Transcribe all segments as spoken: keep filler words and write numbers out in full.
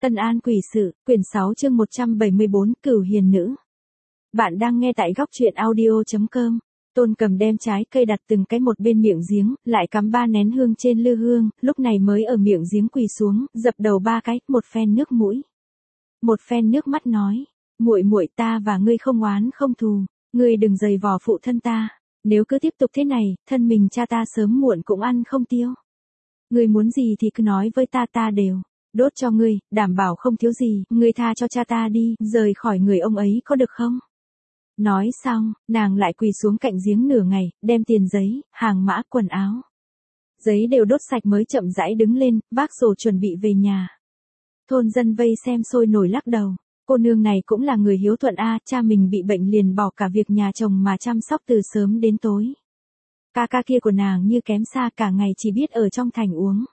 Tân An Quỷ Sự, quyển sáu chương một trăm bảy mươi bốn, Cửu Hiền Nữ. Bạn đang nghe tại góc truyện audio chấm com. Tôn Cầm đem trái cây đặt từng cái một bên miệng giếng, lại cắm ba nén hương trên lư hương, lúc này mới ở miệng giếng quỳ xuống, dập đầu ba cái, một phen nước mũi. Một phen nước mắt nói, muội muội ta và ngươi không oán không thù, ngươi đừng giày vò phụ thân ta, nếu cứ tiếp tục thế này, thân mình cha ta sớm muộn cũng ăn không tiêu. Ngươi muốn gì thì cứ nói với ta ta đều đốt cho ngươi, đảm bảo không thiếu gì, ngươi tha cho cha ta đi, rời khỏi người ông ấy có được không? Nói xong, nàng lại quỳ xuống cạnh giếng nửa ngày, đem tiền giấy, hàng mã, quần áo. Giấy đều đốt sạch mới chậm rãi đứng lên, vác rổ chuẩn bị về nhà. Thôn dân vây xem sôi nổi lắc đầu, cô nương này cũng là người hiếu thuận a, cha mình bị bệnh liền bỏ cả việc nhà chồng mà chăm sóc từ sớm đến tối. Ca ca kia của nàng như kém xa, cả ngày chỉ biết ở trong thành uống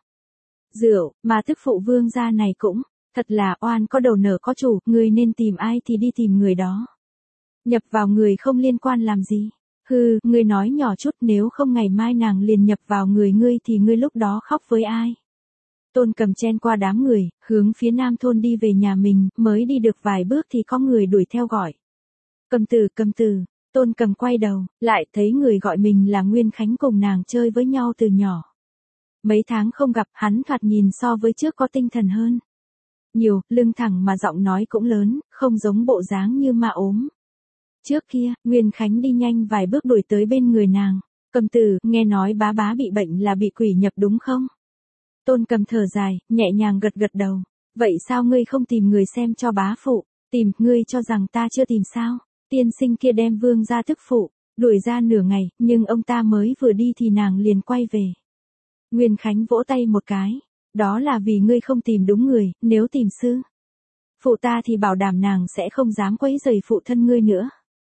rượu, mà tức phụ Vương gia này cũng, thật là oan có đầu nở có chủ, người nên tìm ai thì đi tìm người đó. Nhập vào người không liên quan làm gì? Hừ, ngươi nói nhỏ chút, nếu không ngày mai nàng liền nhập vào người ngươi thì ngươi lúc đó khóc với ai? Tôn Cầm chen qua đám người, hướng phía nam thôn đi về nhà mình, mới đi được vài bước thì có người đuổi theo gọi. Cầm Tử, Cầm Tử. Tôn Cầm quay đầu, lại thấy người gọi mình là Nguyên Khánh, cùng nàng chơi với nhau từ nhỏ. Mấy tháng không gặp, hắn thoạt nhìn so với trước có tinh thần hơn nhiều, lưng thẳng mà giọng nói cũng lớn, không giống bộ dáng như ma ốm. Trước kia, Nguyên Khánh đi nhanh vài bước đuổi tới bên người nàng. Cầm Tử, nghe nói bá bá bị bệnh là bị quỷ nhập đúng không? Tôn Cầm thở dài, nhẹ nhàng gật gật đầu. Vậy sao ngươi không tìm người xem cho bá phụ? Tìm, ngươi cho rằng ta chưa tìm sao? Tiên sinh kia đem Vương gia thức phụ, đuổi ra nửa ngày, nhưng ông ta mới vừa đi thì nàng liền quay về. Nguyên Khánh vỗ tay một cái. Đó là vì ngươi không tìm đúng người, nếu tìm sư phụ ta thì bảo đảm nàng sẽ không dám quấy rầy phụ thân ngươi nữa.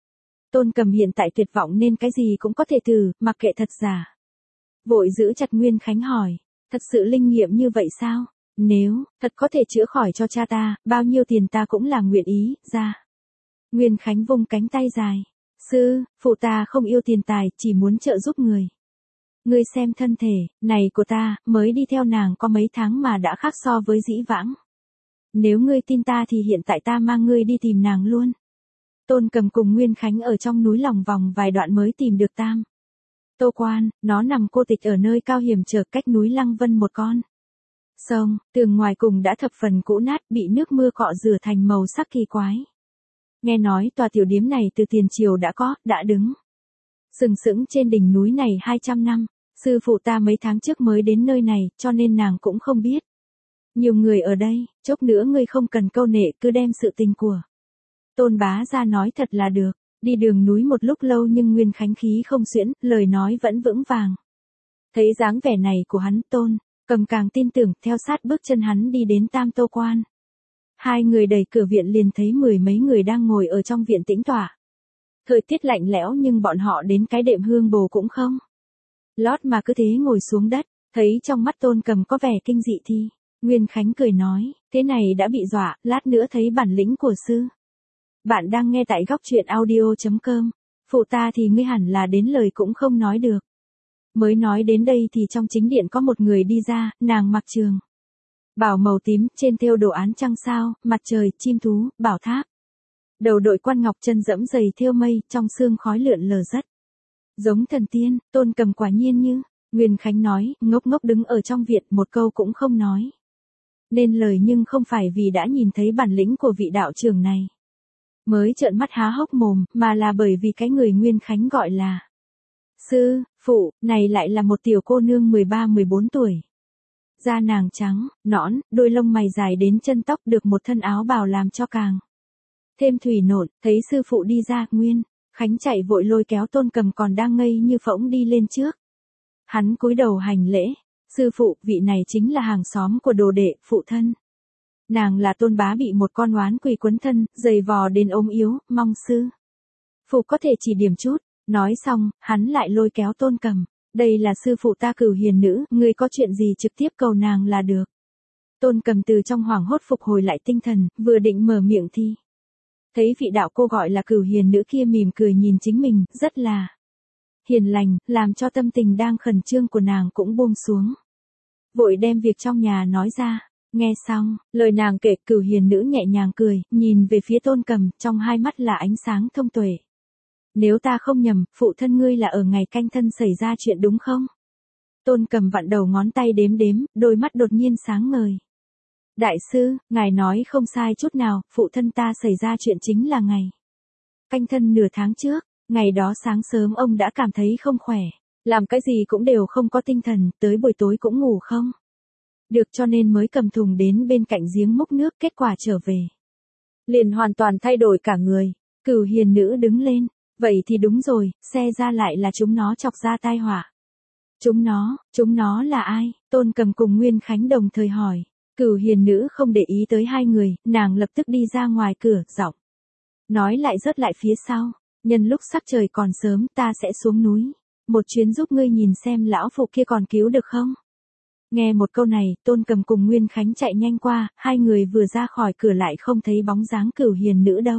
Tôn Cầm hiện tại tuyệt vọng nên cái gì cũng có thể thử, mặc kệ thật giả. Vội giữ chặt Nguyên Khánh hỏi, thật sự linh nghiệm như vậy sao? Nếu thật có thể chữa khỏi cho cha ta, bao nhiêu tiền ta cũng là nguyện ý ra. Nguyên Khánh vung cánh tay dài, sư phụ ta không yêu tiền tài, chỉ muốn trợ giúp người. Ngươi xem thân thể này của ta, mới đi theo nàng có mấy tháng mà đã khác so với dĩ vãng. Nếu ngươi tin ta thì hiện tại ta mang ngươi đi tìm nàng luôn. Tôn Cầm cùng Nguyên Khánh ở trong núi lòng vòng vài đoạn mới tìm được Tam Tô Quan, nó nằm cô tịch ở nơi cao hiểm trở, cách núi Lăng Vân một con sông, tường ngoài cùng đã thập phần cũ nát, bị nước mưa cọ rửa thành màu sắc kỳ quái. Nghe nói tòa tiểu điếm này từ tiền triều đã có, đã đứng sừng sững trên đỉnh núi này hai trăm năm. Sư phụ ta mấy tháng trước mới đến nơi này, cho nên nàng cũng không biết. Nhiều người ở đây, chốc nữa ngươi không cần câu nệ, cứ đem sự tình của Tôn bá ra nói thật là được. Đi đường núi một lúc lâu nhưng Nguyên Khánh khí không xuyễn, lời nói vẫn vững vàng. Thấy dáng vẻ này của hắn, Tôn Cầm càng tin tưởng, theo sát bước chân hắn đi đến Tam Tô Quan. Hai người đẩy cửa viện liền thấy mười mấy người đang ngồi ở trong viện tĩnh tọa. Thời tiết lạnh lẽo nhưng bọn họ đến cái đệm hương bồ cũng không lót mà cứ thế ngồi xuống đất. Thấy trong mắt Tôn Cầm có vẻ kinh dị thì Nguyên Khánh cười nói, thế này đã bị dọa, lát nữa thấy bản lĩnh của sư. Bạn đang nghe tại góc truyện audio chấm com. Phụ ta thì ngươi hẳn là đến lời cũng không nói được. Mới nói đến đây thì trong chính điện có một người đi ra, nàng mặc trường bào màu tím, trên thêu đồ án trăng sao, mặt trời, chim thú, bảo tháp. Đầu đội quan ngọc, chân dẫm giày thêu mây, trong sương khói lượn lờ rất giống thần tiên. Tôn Cầm quả nhiên như Nguyên Khánh nói, ngốc ngốc đứng ở trong viện, một câu cũng không nói nên lời, nhưng không phải vì đã nhìn thấy bản lĩnh của vị đạo trưởng này mới trợn mắt há hốc mồm, mà là bởi vì cái người Nguyên Khánh gọi là sư phụ này lại là một tiểu cô nương mười ba mười bốn tuổi. Da nàng trắng, nõn, đôi lông mày dài đến chân tóc, được một thân áo bào làm cho càng thêm thủy nộn. Thấy sư phụ đi ra, Nguyên Khánh chạy vội lôi kéo Tôn Cầm còn đang ngây như phỗng đi lên trước. Hắn cúi đầu hành lễ, sư phụ, vị này chính là hàng xóm của đồ đệ, phụ thân nàng là Tôn bá bị một con oán quỷ quấn thân, giày vò đến ốm yếu, mong sư phụ có thể chỉ điểm chút. Nói xong, hắn lại lôi kéo Tôn Cầm, đây là sư phụ ta Cửu Hiền Nữ, ngươi có chuyện gì trực tiếp cầu nàng là được. Tôn Cầm từ trong hoảng hốt phục hồi lại tinh thần, vừa định mở miệng thì thấy vị đạo cô gọi là Cửu Hiền Nữ kia mỉm cười nhìn chính mình, rất là hiền lành, làm cho tâm tình đang khẩn trương của nàng cũng buông xuống. Vội đem việc trong nhà nói ra. Nghe xong, lời nàng kể, Cửu Hiền nữ nhẹ nhàng cười, nhìn về phía Tôn Cầm, trong hai mắt là ánh sáng thông tuệ. Nếu ta không nhầm, phụ thân ngươi là ở ngày canh thân xảy ra chuyện đúng không? Tôn Cầm vặn đầu ngón tay đếm đếm, đôi mắt đột nhiên sáng ngời. Đại sư, ngài nói không sai chút nào, phụ thân ta xảy ra chuyện chính là ngày canh thân nửa tháng trước, ngày đó sáng sớm ông đã cảm thấy không khỏe, làm cái gì cũng đều không có tinh thần, tới buổi tối cũng ngủ không được, cho nên mới cầm thùng đến bên cạnh giếng múc nước, kết quả trở về liền hoàn toàn thay đổi cả người. Cửu Hiền nữ đứng lên, vậy thì đúng rồi, xe ra lại là chúng nó chọc ra tai họa. Chúng nó, chúng nó là ai? Tôn Cầm cùng Nguyên Khánh đồng thời hỏi. Cửu Hiền nữ không để ý tới hai người, nàng lập tức đi ra ngoài cửa, giọng nói lại rớt lại phía sau, nhân lúc sắc trời còn sớm ta sẽ xuống núi, một chuyến giúp ngươi nhìn xem lão phụ kia còn cứu được không. Nghe một câu này, Tôn Cầm cùng Nguyên Khánh chạy nhanh qua, hai người vừa ra khỏi cửa lại không thấy bóng dáng Cửu Hiền nữ đâu.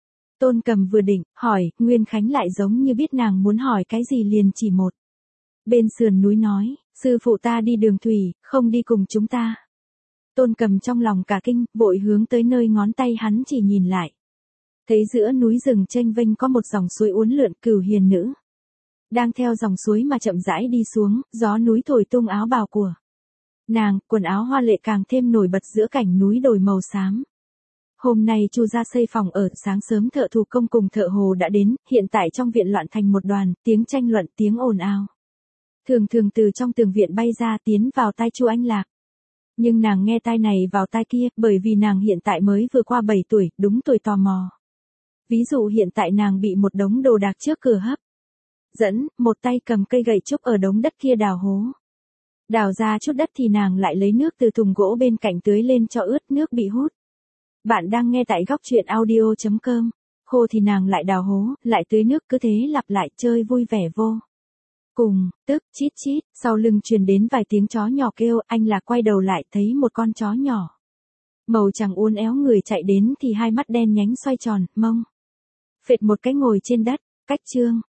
Tôn Cầm vừa định hỏi, Nguyên Khánh lại giống như biết nàng muốn hỏi cái gì liền chỉ một bên sườn núi nói, sư phụ ta đi đường thủy, không đi cùng chúng ta. Tôn Cầm trong lòng cả kinh, vội hướng tới nơi ngón tay hắn chỉ nhìn lại. Thấy giữa núi rừng chênh vênh có một dòng suối uốn lượn, Cửu Hiền nữ đang theo dòng suối mà chậm rãi đi xuống, gió núi thổi tung áo bào của nàng, quần áo hoa lệ càng thêm nổi bật giữa cảnh núi đồi màu xám. Hôm nay Chu gia xây phòng ở, sáng sớm thợ thủ công cùng thợ hồ đã đến, hiện tại trong viện loạn thành một đoàn, tiếng tranh luận, tiếng ồn ào thường thường từ trong tường viện bay ra tiến vào tai Chu Anh Lạc. Nhưng nàng nghe tai này vào tai kia, bởi vì nàng hiện tại mới vừa qua bảy tuổi, đúng tuổi tò mò. Ví dụ hiện tại nàng bị một đống đồ đạc trước cửa hấp dẫn, một tay cầm cây gậy trúc ở đống đất kia đào hố. Đào ra chút đất thì nàng lại lấy nước từ thùng gỗ bên cạnh tưới lên cho ướt, nước bị hút. Bạn đang nghe tại góc truyện audio chấm com. Khô thì nàng lại đào hố, lại tưới nước, cứ thế lặp lại, chơi vui vẻ vô cùng. Tức, chít chít, sau lưng truyền đến vài tiếng chó nhỏ kêu, anh Lạc quay đầu lại thấy một con chó nhỏ màu trắng uốn éo người chạy đến thì hai mắt đen nhánh xoay tròn, mông phệt một cái ngồi trên đất. Cách chương